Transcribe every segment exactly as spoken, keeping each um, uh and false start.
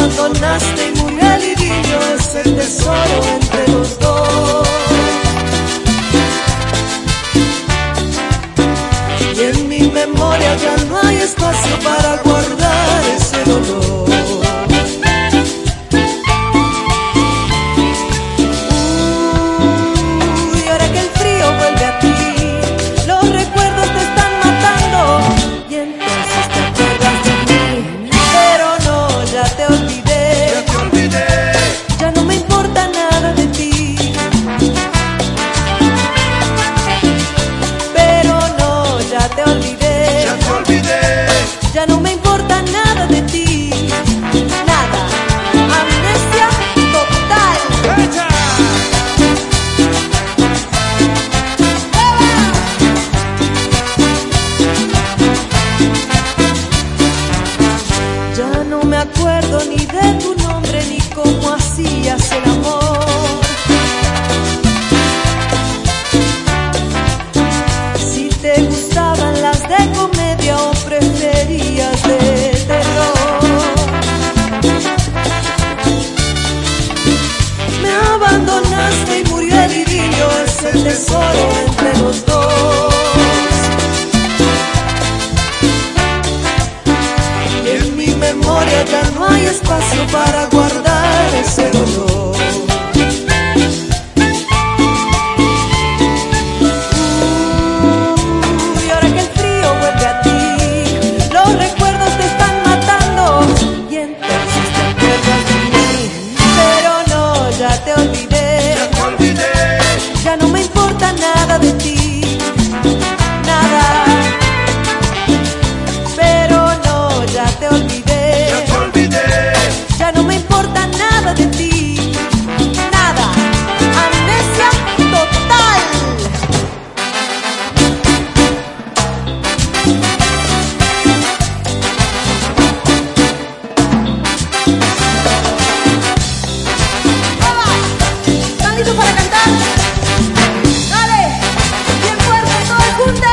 abandonaste y murió el idilio, es el tesoro entre los dos. Y en mi memoria ya no hay espacio para guardar ese dolor. Uy, ahora que el frío vuelve a ti, los recuerdos te están matando y entonces te acuerdas de mí. Pero no, ya te olvidé, Ya te olvidé, ya no me importa nada de ti. Pero no, ya te olvidé, ya te olvidé. ya no me importa nada de ti. Nada, amnesia total. ¡Echa! Ya no me acuerdo ni de tu nombre ni cómo hacías el amor. Si te gustaban las de comedia o preferías de terror. Me abandonaste y murió el idilio, es el tesoro entre los dos. Y en mi memoria ya no hay espacio para guardar ese dolor. Uy, ahora que el frío vuelve a ti, los recuerdos te están matando y entonces te acuerdas de mí. Pero no, ya te olvidé, Ya te olvidé, ya no me importa nada de ti, nada. Pero no, ya te olvidé, ya te olvidé. ya no me importa nada de ti, nada, amnesia total. ¿Están listos para cantar? ¡Dale! ¡Bien fuerte, todos juntos!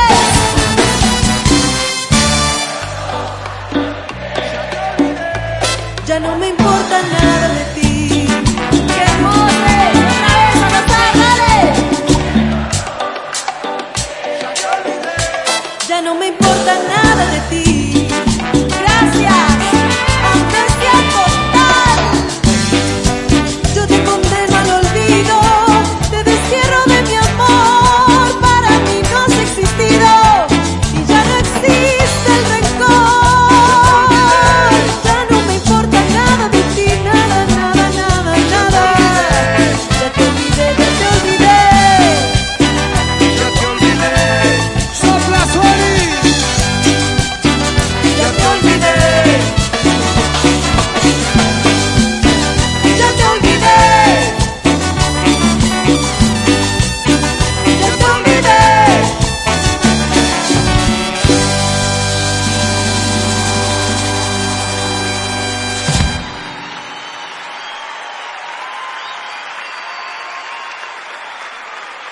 Ya no me importa nada de ti. ¡Que corre! ¡Otra vez a cantar! ¡Dale! Ya no me importa nada.